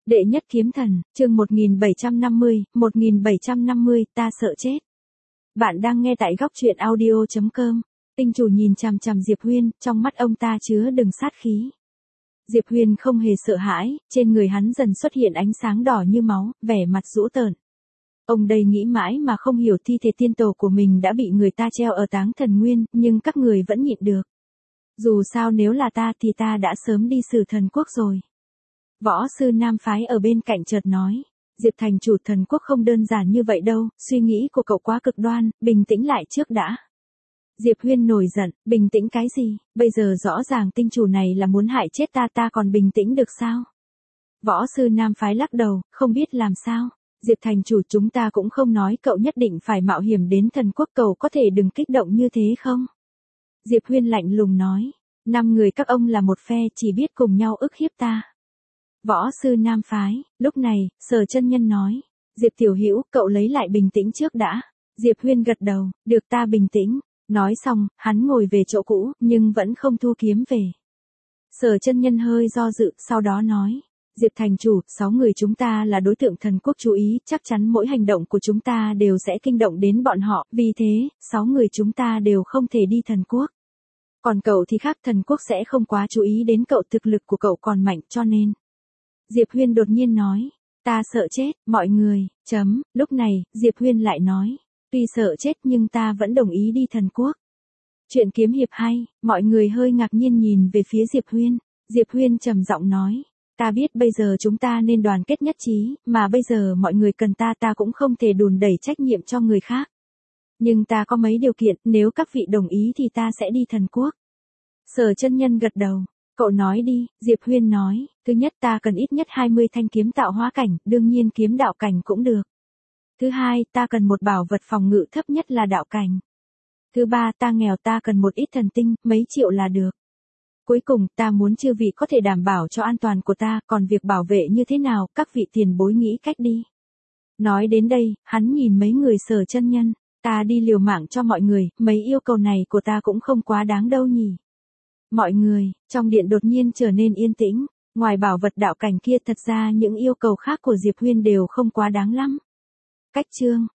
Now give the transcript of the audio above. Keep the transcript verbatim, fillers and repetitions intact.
Đệ nhất kiếm thần, chương một nghìn bảy trăm năm mươi, một nghìn bảy trăm năm mươi, ta sợ chết. Bạn đang nghe tại góc truyện audio chấm com. Tinh chủ nhìn chằm chằm Diệp Huyên, trong mắt ông ta chứa đừng sát khí. Diệp Huyên không hề sợ hãi, trên người hắn dần xuất hiện ánh sáng đỏ như máu, vẻ mặt dữ tợn. Ông đây nghĩ mãi mà không hiểu thi thể tiên tổ của mình đã bị người ta treo ở Táng Thần Nguyên, nhưng các người vẫn nhịn được. Dù sao nếu là ta thì ta đã sớm đi xử thần quốc rồi. Võ sư nam phái ở bên cạnh chợt nói, Diệp thành chủ, thần quốc không đơn giản như vậy đâu, suy nghĩ của cậu quá cực đoan, bình tĩnh lại trước đã. Diệp Huyên nổi giận, bình tĩnh cái gì, bây giờ rõ ràng tinh chủ này là muốn hại chết ta, ta còn bình tĩnh được sao? Võ sư nam phái lắc đầu, không biết làm sao. Diệp thành chủ, chúng ta cũng không nói cậu nhất định phải mạo hiểm đến thần quốc, cậu có thể đừng kích động như thế không? Diệp Huyên lạnh lùng nói, năm người các ông là một phe, chỉ biết cùng nhau ức hiếp ta. Võ sư nam phái, lúc này, Sở chân nhân nói, Diệp tiểu hữu, cậu lấy lại bình tĩnh trước đã. Diệp Huyên gật đầu, được, ta bình tĩnh. Nói xong, hắn ngồi về chỗ cũ, nhưng vẫn không thu kiếm về. Sở chân nhân hơi do dự, sau đó nói, Diệp thành chủ, sáu người chúng ta là đối tượng thần quốc chú ý, chắc chắn mỗi hành động của chúng ta đều sẽ kinh động đến bọn họ, vì thế, sáu người chúng ta đều không thể đi thần quốc. Còn cậu thì khác, thần quốc sẽ không quá chú ý đến cậu, thực lực của cậu còn mạnh, cho nên. Diệp Huyên đột nhiên nói, ta sợ chết, mọi người, chấm, lúc này, Diệp Huyên lại nói, tuy sợ chết nhưng ta vẫn đồng ý đi thần quốc. Chuyện kiếm hiệp hay, mọi người hơi ngạc nhiên nhìn về phía Diệp Huyên. Diệp Huyên trầm giọng nói, ta biết bây giờ chúng ta nên đoàn kết nhất trí, mà bây giờ mọi người cần ta, ta cũng không thể đùn đẩy trách nhiệm cho người khác. Nhưng ta có mấy điều kiện, nếu các vị đồng ý thì ta sẽ đi thần quốc. Sở chân nhân gật đầu. Cậu nói đi, Diệp Huyên nói, thứ nhất ta cần ít nhất hai mươi thanh kiếm tạo hóa cảnh, đương nhiên kiếm đạo cảnh cũng được. Thứ hai, ta cần một bảo vật phòng ngự thấp nhất là đạo cảnh. Thứ ba, ta nghèo, ta cần một ít thần tinh, mấy triệu là được. Cuối cùng, ta muốn chư vị có thể đảm bảo cho an toàn của ta, còn việc bảo vệ như thế nào, các vị tiền bối nghĩ cách đi. Nói đến đây, hắn nhìn mấy người Sở chân nhân, ta đi liều mạng cho mọi người, mấy yêu cầu này của ta cũng không quá đáng đâu nhỉ. Mọi người, trong điện đột nhiên trở nên yên tĩnh, ngoài bảo vật đạo cảnh kia thật ra những yêu cầu khác của Diệp Huyên đều không quá đáng lắm. Cách chương,